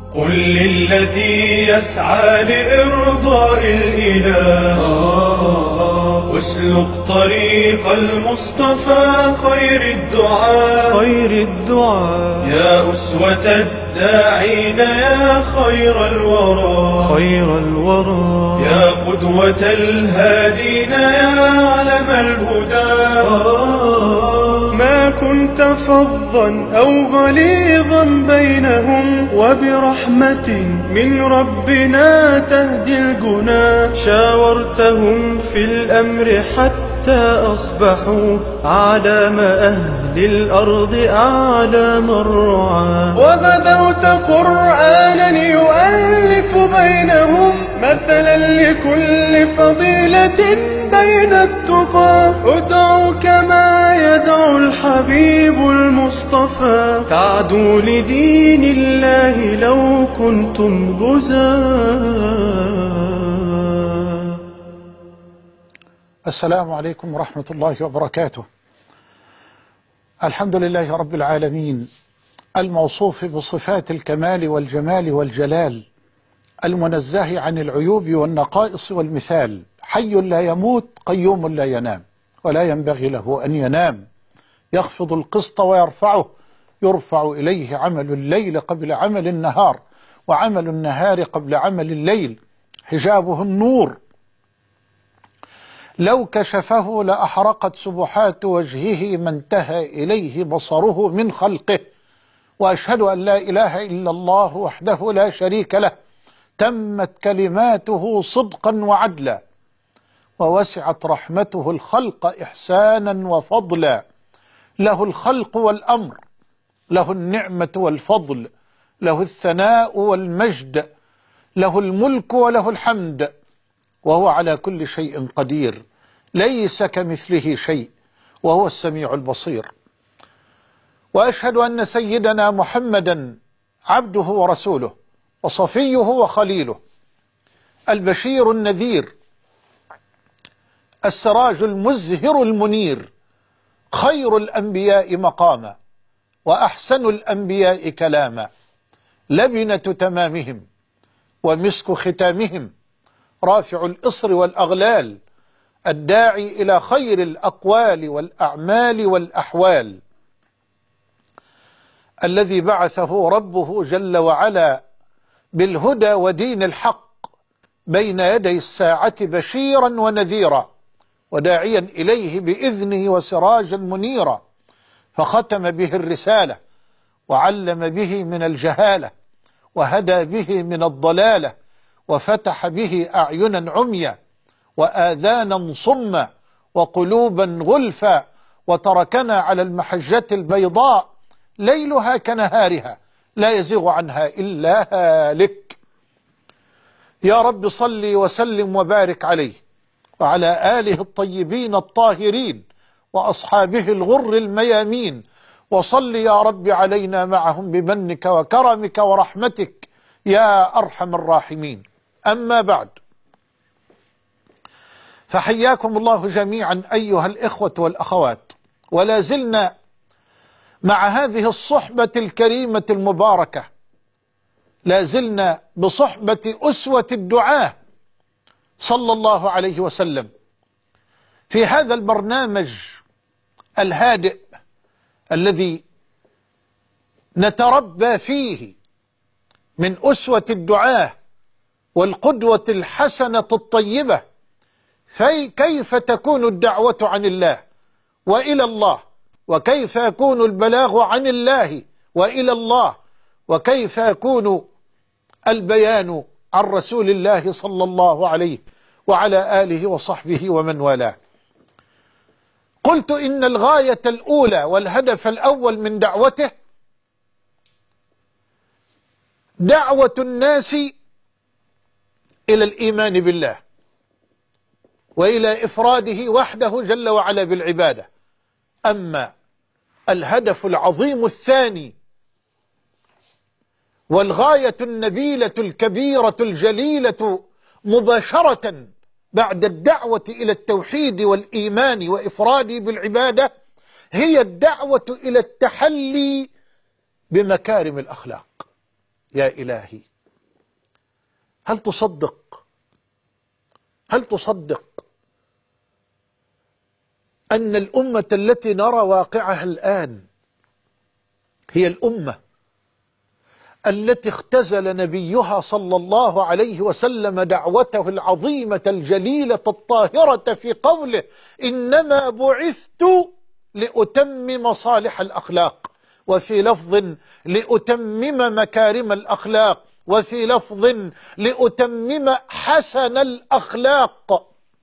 قل للذي يسعى لإرضاء الإله واسلك طريق المصطفى خير الدعاء يا أسوة الداعين يا خير الورى يا قدوة الهادين يا علم الهدى ما كنت فظا أو غليظا بينهم وبرحمة من ربنا تهدي الجنا شاورتهم في الأمر حتى أصبحوا علام أهل الأرض أعلام الرعاة وبدوت قرآنا يؤلف بينهم مثلا لكل فضيلة بين التقى ادعوا كما يدعو الحبيب المصطفى تعدوا لدين الله لو كنتم غزاة. السلام عليكم ورحمة الله وبركاته. الحمد لله رب العالمين الموصوف بصفات الكمال والجمال والجلال المنزه عن العيوب والنقائص والمثال حي لا يموت قيوم لا ينام ولا ينبغي له أن ينام يخفض القسط ويرفعه يرفع إليه عمل الليل قبل عمل النهار وعمل النهار قبل عمل الليل حجابه النور لو كشفه لأحرقت سبحات وجهه ما انتهى إليه بصره من خلقه وأشهد أن لا إله إلا الله وحده لا شريك له تمت كلماته صدقا وعدلا ووسعت رحمته الخلق إحسانا وفضلا له الخلق والأمر له النعمة والفضل له الثناء والمجد له الملك وله الحمد وهو على كل شيء قدير ليس كمثله شيء وهو السميع البصير. وأشهد أن سيدنا محمدا عبده ورسوله وصفيه وخليله البشير النذير السراج المزهر المنير خير الأنبياء مقاما وأحسن الأنبياء كلاما لبنة تمامهم ومسك ختامهم رافع الإصر والأغلال الداعي إلى خير الأقوال والأعمال والأحوال الذي بعثه ربه جل وعلا بالهدى ودين الحق بين يدي الساعة بشيرا ونذيرا وداعيا إليه بإذنه وسراجا منيرا فختم به الرسالة وعلم به من الجهالة وهدى به من الضلالة وفتح به أعينا عميا وآذانا صما وقلوبا غلفا وتركنا على المحجة البيضاء ليلها كنهارها لا يزيغ عنها إلا هالك. يا رب صل وسلم وبارك عليه وعلى آله الطيبين الطاهرين وأصحابه الغر الميامين وصل يا رب علينا معهم بمنك وكرمك ورحمتك يا أرحم الراحمين. أما بعد فحياكم الله جميعا أيها الإخوة والأخوات ولا زلنا مع هذه الصحبة الكريمة المباركة لا زلنا بصحبة أسوة الدعاة صلى الله عليه وسلم في هذا البرنامج الهادئ الذي نتربى فيه من أسوة الدعاة والقدوة الحسنة الطيبة كيف تكون الدعوة عن الله وإلى الله وكيف يكون البلاغ عن الله وإلى الله وكيف يكون البيان عن رسول الله صلى الله عليه وعلى آله وصحبه ومن والاه. قلت إن الغاية الأولى والهدف الأول من دعوته دعوة الناس إلى الإيمان بالله وإلى إفراده وحده جل وعلا بالعبادة. أما الهدف العظيم الثاني والغاية النبيلة الكبيرة الجليلة مباشرة بعد الدعوة إلى التوحيد والإيمان وإفراده بالعبادة هي الدعوة إلى التحلي بمكارم الأخلاق. يا إلهي، هل تصدق أن الأمة التي نرى واقعها الآن هي الأمة التي اختزل نبيها صلى الله عليه وسلم دعوته العظيمة الجليلة الطاهرة في قوله: إنما بعثت لأتمم مصالح الأخلاق، وفي لفظ لأتمم مكارم الأخلاق، وفي لفظ لأتمم حسن الأخلاق.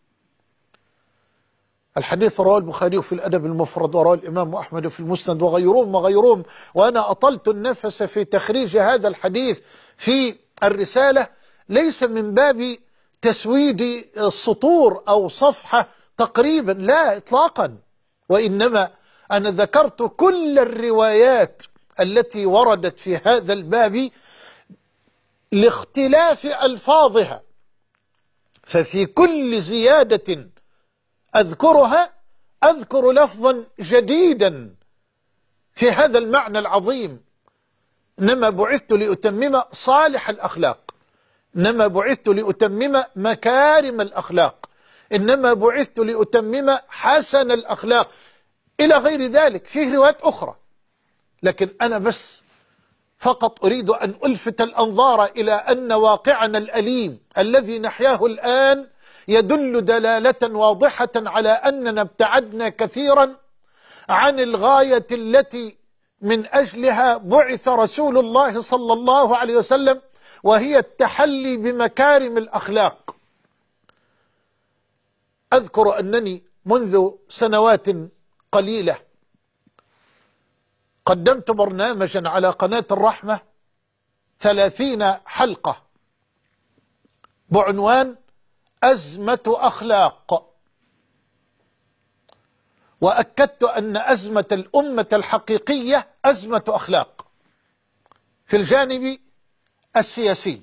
الحديث رواه البخاري في الأدب المفرد، ورواه الإمام أحمد في المسند، وغيرهم. وأنا أطلت النفس في تخريج هذا الحديث في الرسالة، ليس من باب تسويد السطور أو صفحة تقريبا، لا إطلاقا، وإنما أنا ذكرت كل الروايات التي وردت في هذا الباب لاختلاف ألفاظها، ففي كل زيادة أذكرها أذكر لفظا جديدا في هذا المعنى العظيم: إنما بعثت لأتمم صالح الأخلاق، إنما بعثت لأتمم مكارم الأخلاق، إنما بعثت لأتمم حسن الأخلاق، إلى غير ذلك. فيه روايات أخرى، لكن أنا بس فقط أريد أن ألفت الأنظار إلى أن واقعنا الأليم الذي نحياه الآن يدل دلالة واضحة على أننا ابتعدنا كثيرا عن الغاية التي من أجلها بعث رسول الله صلى الله عليه وسلم، وهي التحلي بمكارم الأخلاق. أذكر أنني منذ سنوات قليلة قدمت برنامجا على قناة الرحمة 30 حلقة بعنوان أزمة أخلاق، وأكدت أن أزمة الأمة الحقيقية أزمة أخلاق في الجانب السياسي،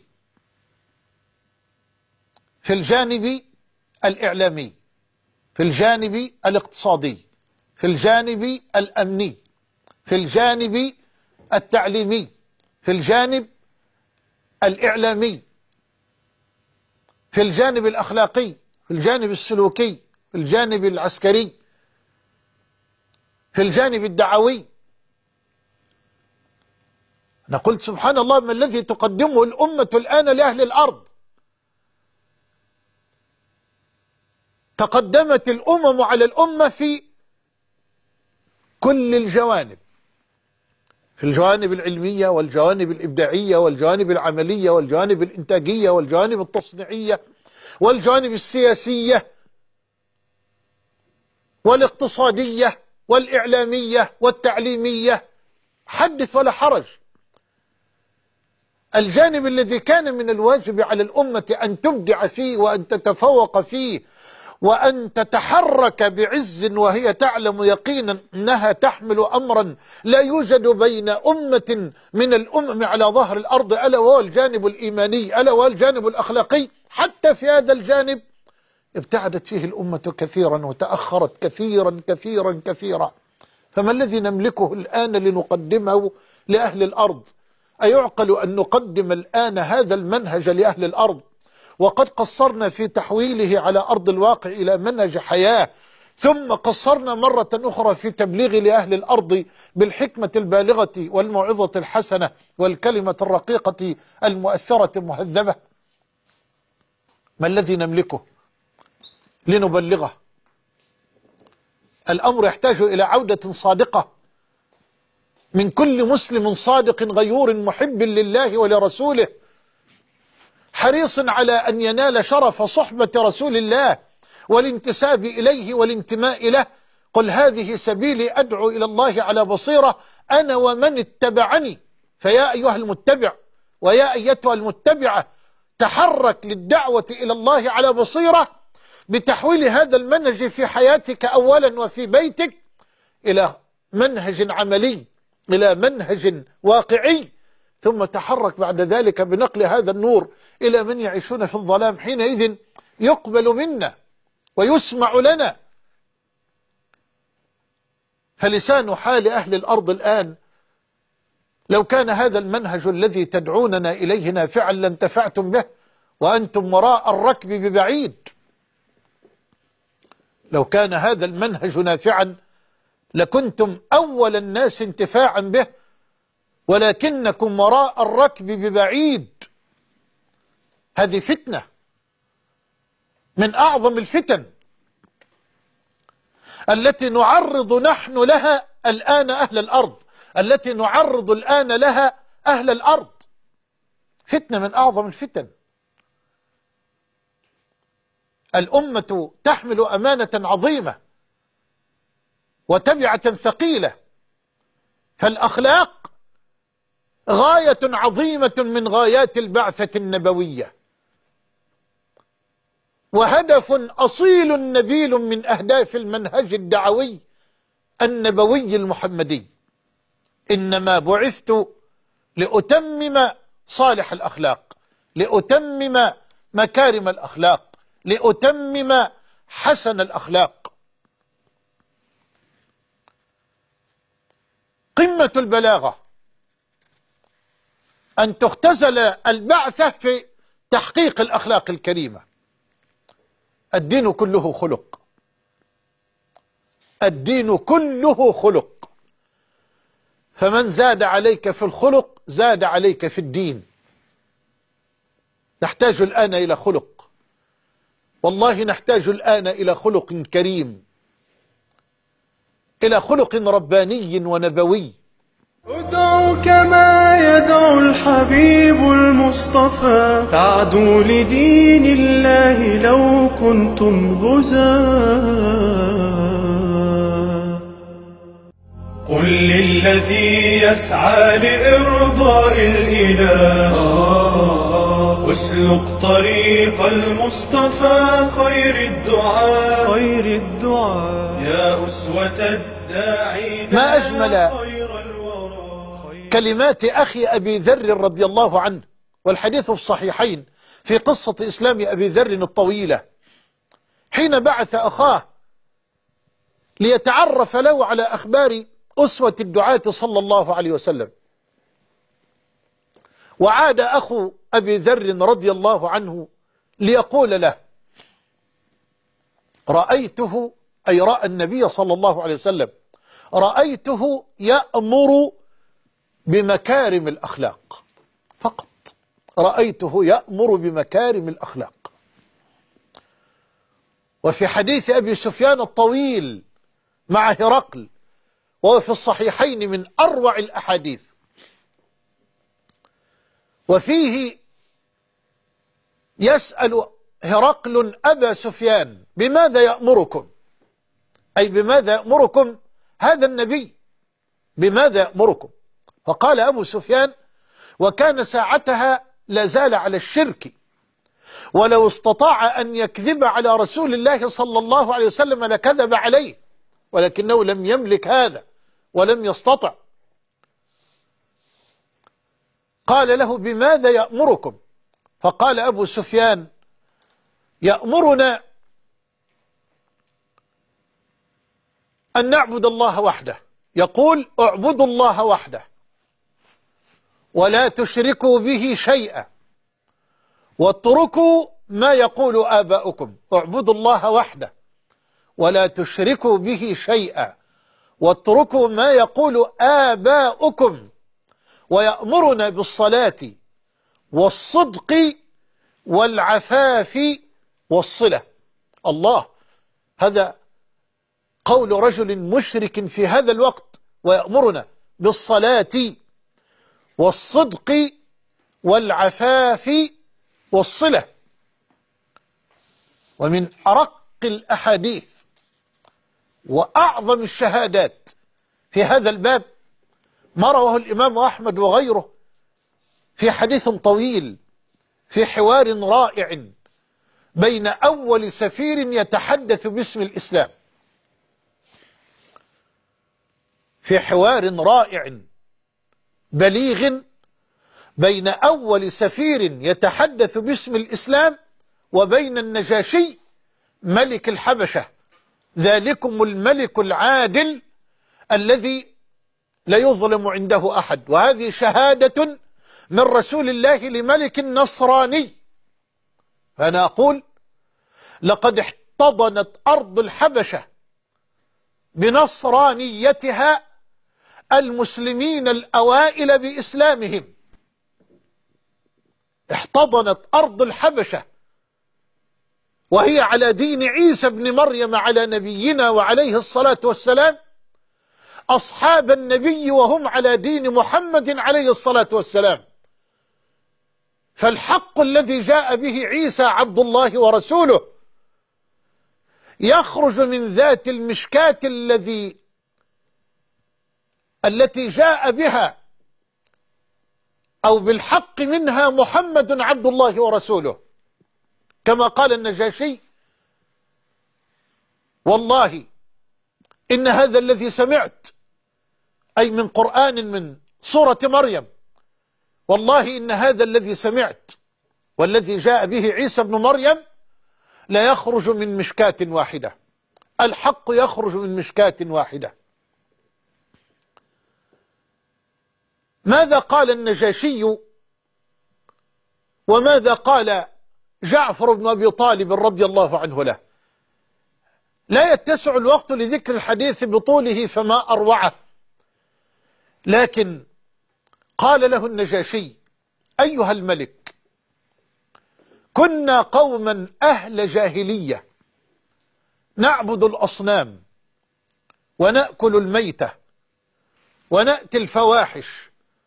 في الجانب الإعلامي، في الجانب الاقتصادي، في الجانب الأمني، في الجانب التعليمي، في الجانب الإعلامي، في الجانب الأخلاقي، في الجانب السلوكي، في الجانب العسكري، في الجانب الدعوي. أنا قلت سبحان الله، ما الذي تقدمه الأمة الآن لأهل الأرض؟ تقدمت الأمم على الأمة في كل الجوانب، في الجوانب العلمية والجوانب الإبداعية والجوانب العملية والجوانب الإنتاجية والجوانب التصنيعية والجوانب السياسية والاقتصادية والإعلامية والتعليمية، حدث ولا حرج. الجانب الذي كان من الواجب على الأمة أن تبدع فيه وأن تتفوق فيه وأن تتحرك بعز وهي تعلم يقينا أنها تحمل أمرا لا يوجد بين أمة من الأمم على ظهر الأرض، ألا وهو الجانب الإيماني، ألا وهو الجانب الأخلاقي، حتى في هذا الجانب ابتعدت فيه الأمة كثيرا وتأخرت كثيرا كثيرا كثيرا. فما الذي نملكه الآن لنقدمه لأهل الأرض؟ أيعقل أن نقدم الآن هذا المنهج لأهل الأرض وقد قصرنا في تحويله على أرض الواقع إلى منهج حياة، ثم قصرنا مرة أخرى في تبليغ لأهل الأرض بالحكمة البالغة والموعظة الحسنة والكلمة الرقيقة المؤثرة المهذبة؟ ما الذي نملكه لنبلغه؟ الأمر يحتاج إلى عودة صادقة من كل مسلم صادق غيور محب لله ولرسوله، حريص على أن ينال شرف صحبة رسول الله والانتساب إليه والانتماء له. قل هذه سبيلي أدعو إلى الله على بصيرة أنا ومن اتبعني. فيا أيها المتبع ويا أيتها المتبعة، تحرك للدعوة إلى الله على بصيرة بتحويل هذا المنهج في حياتك أولا وفي بيتك إلى منهج عملي، إلى منهج واقعي، ثم تحرك بعد ذلك بنقل هذا النور إلى من يعيشون في الظلام. حينئذ يقبل منا ويسمع لنا. فلسان حال أهل الأرض الآن لو كان هذا المنهج الذي تدعوننا إليه نافعا لانتفعتم به وأنتم وراء الركب ببعيد. لو كان هذا المنهج نافعا لكنتم أول الناس انتفاعا به، ولكنكم وراء الركب ببعيد. هذه فتنة من أعظم الفتن التي نعرض نحن لها الآن أهل الأرض، التي نعرض الآن لها أهل الأرض. فتنة من أعظم الفتن. الأمة تحمل أمانة عظيمة وتبعة ثقيلة، فالأخلاق غاية عظيمة من غايات البعثة النبوية، وهدف أصيل نبيل من أهداف المنهج الدعوي النبوي المحمدي. إنما بعثت لأتمم صالح الأخلاق، لأتمم مكارم الأخلاق، لأتمم حسن الأخلاق. قمة البلاغة أن تختزل البعثة في تحقيق الأخلاق الكريمة. الدين كله خلق، الدين كله خلق، فمن زاد عليك في الخلق زاد عليك في الدين. نحتاج الآن إلى خلق، والله نحتاج الآن إلى خلق كريم، إلى خلق رباني ونبوي. ادعو كما يدعو الحبيب المصطفى، تعدو لدين الله لو كنتم غزاة. قل للذي يسعى لإرضاء الإله، اسلك طريق المصطفى خير الدعاء. يا أسوة الداعين ما أجمل كلمات أخي أبي ذر رضي الله عنه، والحديث في الصحيحين في قصة إسلام أبي ذر الطويلة، حين بعث أخاه ليتعرف له على أخبار أسوة الدعاة صلى الله عليه وسلم. وعاد أخو أبي ذر رضي الله عنه ليقول له: رأيته، أي رأى النبي صلى الله عليه وسلم، رأيته يأمر بمكارم الأخلاق فقط، رأيته يأمر بمكارم الأخلاق. وفي حديث أبي سفيان الطويل مع هرقل، وهو في الصحيحين من أروع الأحاديث، وفيه يسأل هرقل أبا سفيان: بماذا يأمركم؟ أي بماذا يأمركم هذا النبي؟ بماذا يأمركم؟ فقال أبو سفيان، وكان ساعتها لا زال على الشرك، ولو استطاع أن يكذب على رسول الله صلى الله عليه وسلم لكذب عليه، ولكنه لم يملك هذا ولم يستطع. قال له: بماذا يأمركم؟ فقال أبو سفيان: يأمرنا أن نعبد الله وحده، يقول: اعبدوا الله وحده ولا تشركوا به شيئا واتركوا ما يقول آباؤكم. اعبدوا الله وحده ولا تشركوا به شيئا واتركوا ما يقول آباؤكم. ويأمرنا بالصلاة والصدق والعفاف والصلة. الله، هذا قول رجل مشرك في هذا الوقت، ويأمرنا بالصلاة والصدق والعفاف والصلة. ومن أرق الأحاديث وأعظم الشهادات في هذا الباب ما رواه الإمام أحمد وغيره في حديث طويل، في حوار رائع بين أول سفير يتحدث باسم الإسلام، في حوار رائع بليغ بين أول سفير يتحدث باسم الإسلام وبين النجاشي ملك الحبشة، ذلكم الملك العادل الذي لا يظلم عنده أحد. وهذه شهادة من رسول الله لملك نصراني. فأنا أقول لقد احتضنت أرض الحبشة بنصرانيتها المسلمين الأوائل بإسلامهم. احتضنت أرض الحبشة وهي على دين عيسى بن مريم على نبينا وعليه الصلاة والسلام، أصحاب النبي وهم على دين محمد عليه الصلاة والسلام. فالحق الذي جاء به عيسى عبد الله ورسوله يخرج من ذات المشكاة التي جاء بها أو بالحق منها محمد عبد الله ورسوله، كما قال النجاشي: والله إن هذا الذي سمعت، أي من قرآن من سورة مريم، والله إن هذا الذي سمعت والذي جاء به عيسى بن مريم لا يخرج من مشكاة واحدة. الحق يخرج من مشكاة واحدة. ماذا قال النجاشي وماذا قال جعفر بن أبي طالب رضي الله عنه له؟ لا يتسع الوقت لذكر الحديث بطوله فما أروعه، لكن قال له النجاشي: أيها الملك، كنا قوما أهل جاهلية نعبد الأصنام ونأكل الميتة ونأتي الفواحش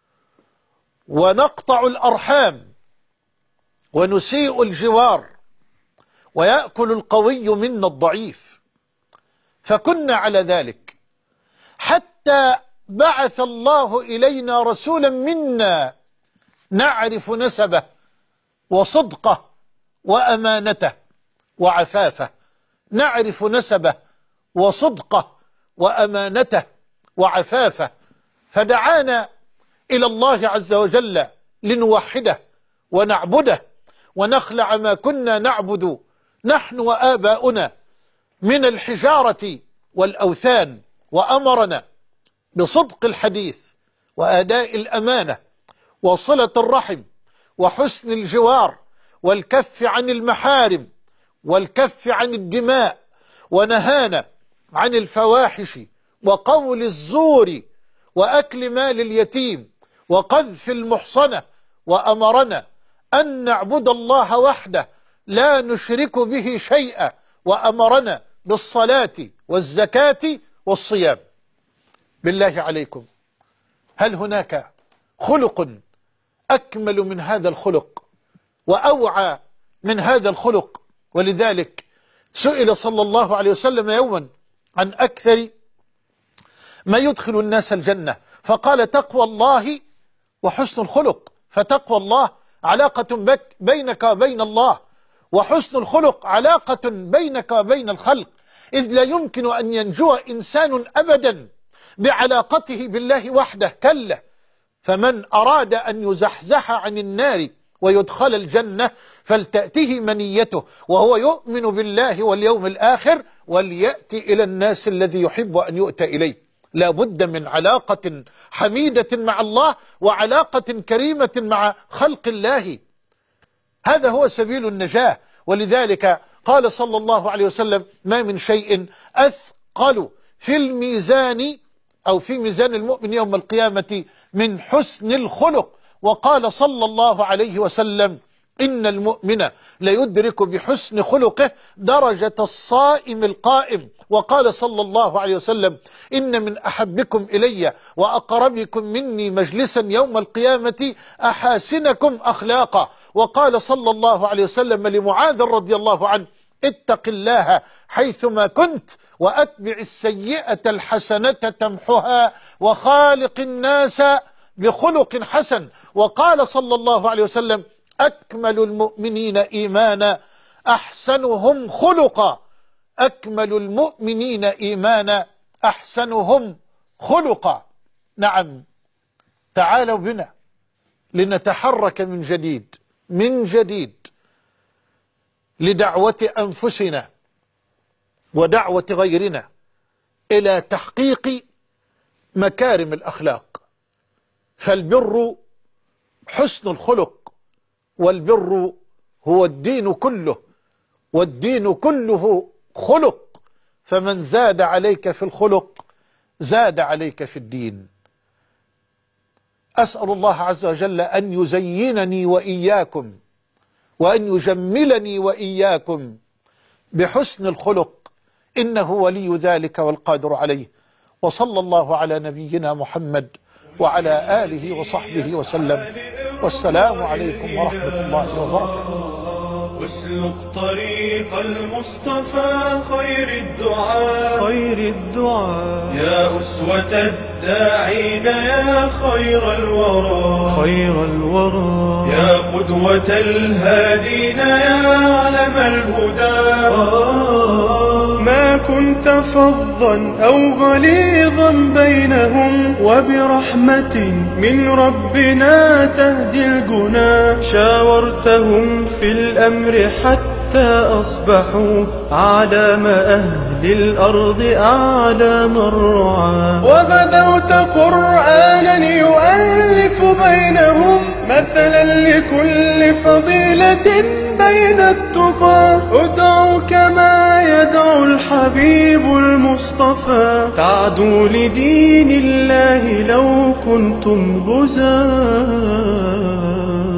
ونقطع الأرحام ونسيء الجوار ويأكل القوي منا الضعيف، فكنا على ذلك حتى بعث الله إلينا رسولا منا نعرف نسبه وصدقه وأمانته وعفافه. نعرف نسبه وصدقه وأمانته وعفافه، فدعانا إلى الله عز وجل لنوحده ونعبده ونخلع ما كنا نعبد نحن وآباؤنا من الحجارة والأوثان، وأمرنا بصدق الحديث وأداء الأمانة وصلة الرحم وحسن الجوار والكف عن المحارم والكف عن الدماء، ونهانا عن الفواحش وقول الزور وأكل مال اليتيم وقذف المحصنة، وأمرنا أن نعبد الله وحده لا نشرك به شيئا، وأمرنا بالصلاة والزكاة والصيام. بالله عليكم، هل هناك خلق أكمل من هذا الخلق وأوعى من هذا الخلق؟ ولذلك سئل صلى الله عليه وسلم يوما عن أكثر ما يدخل الناس الجنة، فقال: تقوى الله وحسن الخلق. فتقوى الله علاقة بينك وبين الله، وحسن الخلق علاقة بينك وبين الخلق، إذ لا يمكن أن ينجو إنسان أبدا بعلاقته بالله وحده، كلا. فمن أراد أن يزحزح عن النار ويدخل الجنة فلتأته منيته وهو يؤمن بالله واليوم الآخر وليأتي إلى الناس الذي يحب أن يؤتى إليه. لا بد من علاقة حميدة مع الله وعلاقة كريمة مع خلق الله، هذا هو سبيل النجاة. ولذلك قال صلى الله عليه وسلم: ما من شيء أثقل في الميزان أو في ميزان المؤمن يوم القيامة من حسن الخلق. وقال صلى الله عليه وسلم: إن المؤمن ليدرك بحسن خلقه درجة الصائم القائم. وقال صلى الله عليه وسلم: إن من أحبكم إلي وأقربكم مني مجلسا يوم القيامة أحاسنكم أخلاقا. وقال صلى الله عليه وسلم لمعاذ رضي الله عنه: اتق الله حيثما كنت وأتبع السيئة الحسنة تمحها وخالق الناس بخلق حسن. وقال صلى الله عليه وسلم: أكمل المؤمنين إيمانا أحسنهم خلقا. أكمل المؤمنين إيمانا أحسنهم خلقا. نعم، تعالوا بنا لنتحرك من جديد لدعوة أنفسنا ودعوة غيرنا إلى تحقيق مكارم الأخلاق. فالبر حسن الخلق، والبر هو الدين كله، والدين كله خلق، فمن زاد عليك في الخلق زاد عليك في الدين. أسأل الله عز وجل أن يزينني وإياكم وأن يجملني وإياكم بحسن الخلق، إنه ولي ذلك والقادر عليه. وصلى الله على نبينا محمد وعلى آله وصحبه وسلم، والسلام عليكم ورحمة الله وبركاته. اسلك طريق المصطفى خير الدعاء يا أسوة الداعين يا خير الورى يا قدوة الهادين يا علم الهدى. ما كنت فظا أو غليظا بينهم، وبرحمة من ربنا تهدي الجنا. شاورتهم في الأمر حتى أصبحوا أعلام أهل الأرض أعلام الرعاة. وبدوت قرآنا يؤلف بينهم مثلا لكل فضيلة بين التقى. ادعوا كما يدعو الحبيب المصطفى، تعدوا لدين الله لو كنتم غزاة.